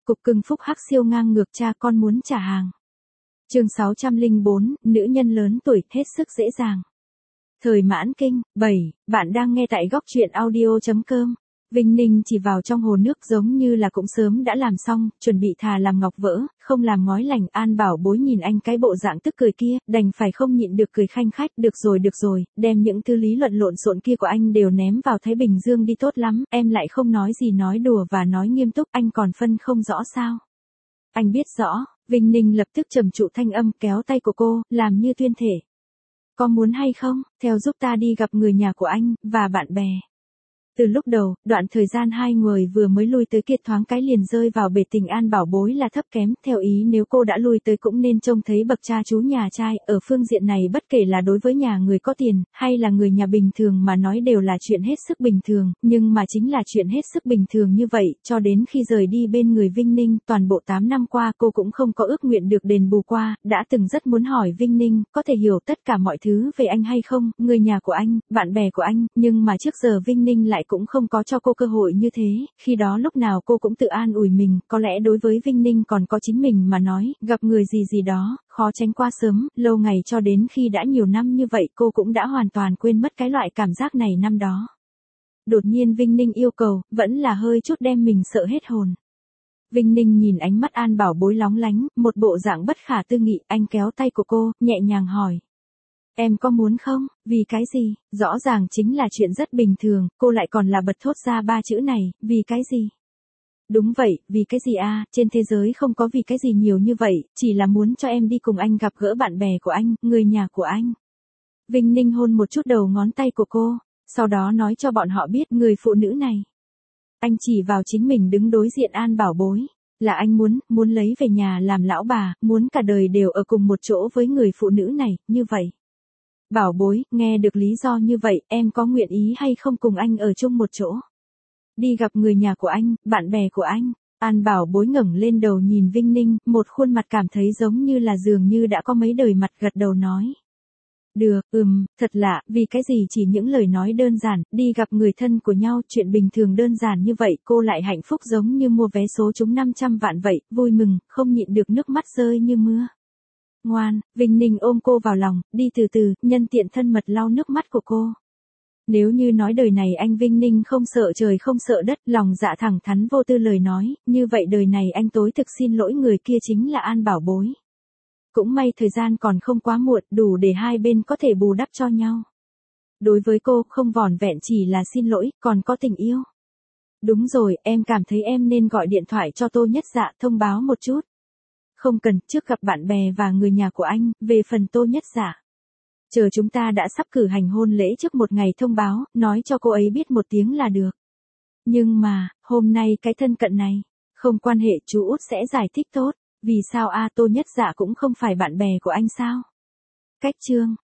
Cục cưng phúc hắc siêu ngang ngược cha con muốn trả hàng. Chương 604, nữ nhân lớn tuổi hết sức dễ dàng. Thời mãn kinh, 7, bạn đang nghe tại góc truyện audio.com. Vinh Ninh chỉ vào trong hồ nước giống như là cũng sớm đã làm xong, chuẩn bị thà làm ngọc vỡ, không làm ngói lành. An Bảo Bối nhìn anh cái bộ dạng tức cười kia, đành phải không nhịn được cười khanh khách. Được rồi, đem những tư lý luận lộn xộn kia của anh đều ném vào Thái Bình Dương đi, tốt lắm, em lại không nói gì nói đùa và nói nghiêm túc, anh còn phân không rõ sao? Anh biết rõ. Vinh Ninh lập tức trầm trụ thanh âm, kéo tay của cô, làm như tuyên thể. Có muốn hay không, theo giúp ta đi gặp người nhà của anh, và bạn bè. Từ lúc đầu, đoạn thời gian hai người vừa mới lui tới kia thoáng cái liền rơi vào bể tình. An Bảo Bối là thấp kém, theo ý nếu cô đã lui tới cũng nên trông thấy bậc cha chú nhà trai. Ở phương diện này bất kể là đối với nhà người có tiền, hay là người nhà bình thường mà nói đều là chuyện hết sức bình thường, nhưng mà chính là chuyện hết sức bình thường như vậy, cho đến khi rời đi bên người Vinh Ninh, toàn bộ 8 năm qua cô cũng không có ước nguyện được đền bù qua, đã từng rất muốn hỏi Vinh Ninh, có thể hiểu tất cả mọi thứ về anh hay không, người nhà của anh, bạn bè của anh, nhưng mà trước giờ Vinh Ninh lại cũng không có cho cô cơ hội như thế, khi đó lúc nào cô cũng tự an ủi mình, có lẽ đối với Vinh Ninh còn có chính mình mà nói, gặp người gì đó, khó tránh qua sớm, lâu ngày cho đến khi đã nhiều năm như vậy cô cũng đã hoàn toàn quên mất cái loại cảm giác này năm đó. Đột nhiên Vinh Ninh yêu cầu, vẫn là hơi chút đem mình sợ hết hồn. Vinh Ninh nhìn ánh mắt An Bảo Bối lóng lánh, một bộ dạng bất khả tư nghị, anh kéo tay của cô, nhẹ nhàng hỏi. Em có muốn không? Vì cái gì? Rõ ràng chính là chuyện rất bình thường, cô lại còn là bật thốt ra ba chữ này, vì cái gì? Đúng vậy, vì cái gì à, trên thế giới không có vì cái gì nhiều như vậy, chỉ là muốn cho em đi cùng anh gặp gỡ bạn bè của anh, người nhà của anh. Vinh Ninh hôn một chút đầu ngón tay của cô, sau đó nói cho bọn họ biết người phụ nữ này. Anh chỉ vào chính mình đứng đối diện An Bảo Bối. Là anh muốn lấy về nhà làm lão bà, muốn cả đời đều ở cùng một chỗ với người phụ nữ này, như vậy. Bảo Bối, nghe được lý do như vậy, em có nguyện ý hay không cùng anh ở chung một chỗ? Đi gặp người nhà của anh, bạn bè của anh. An Bảo Bối ngẩng lên đầu nhìn Vinh Ninh, một khuôn mặt cảm thấy giống như là dường như đã có mấy đời mặt, gật đầu nói. Được, thật lạ, vì cái gì chỉ những lời nói đơn giản, đi gặp người thân của nhau, chuyện bình thường đơn giản như vậy, cô lại hạnh phúc giống như mua vé số trúng 500 vạn vậy, vui mừng, không nhịn được nước mắt rơi như mưa. Ngoan, Vinh Ninh ôm cô vào lòng, đi từ từ, nhân tiện thân mật lau nước mắt của cô. Nếu như nói đời này anh Vinh Ninh không sợ trời không sợ đất, lòng dạ thẳng thắn vô tư lời nói, như vậy đời này anh tối thực xin lỗi người kia chính là An Bảo Bối. Cũng may thời gian còn không quá muộn, đủ để hai bên có thể bù đắp cho nhau. Đối với cô, không vỏn vẹn chỉ là xin lỗi, còn có tình yêu. Đúng rồi, em cảm thấy em nên gọi điện thoại cho Tô Nhất Dạ thông báo một chút. Không cần, trước gặp bạn bè và người nhà của anh, về phần Tô Nhất Dạ. Chờ chúng ta đã sắp cử hành hôn lễ trước một ngày thông báo, nói cho cô ấy biết một tiếng là được. Nhưng mà, hôm nay cái thân cận này, không quan hệ, chú Út sẽ giải thích tốt. Vì sao Tô Nhất Dạ cũng không phải bạn bè của anh sao? Cách chương.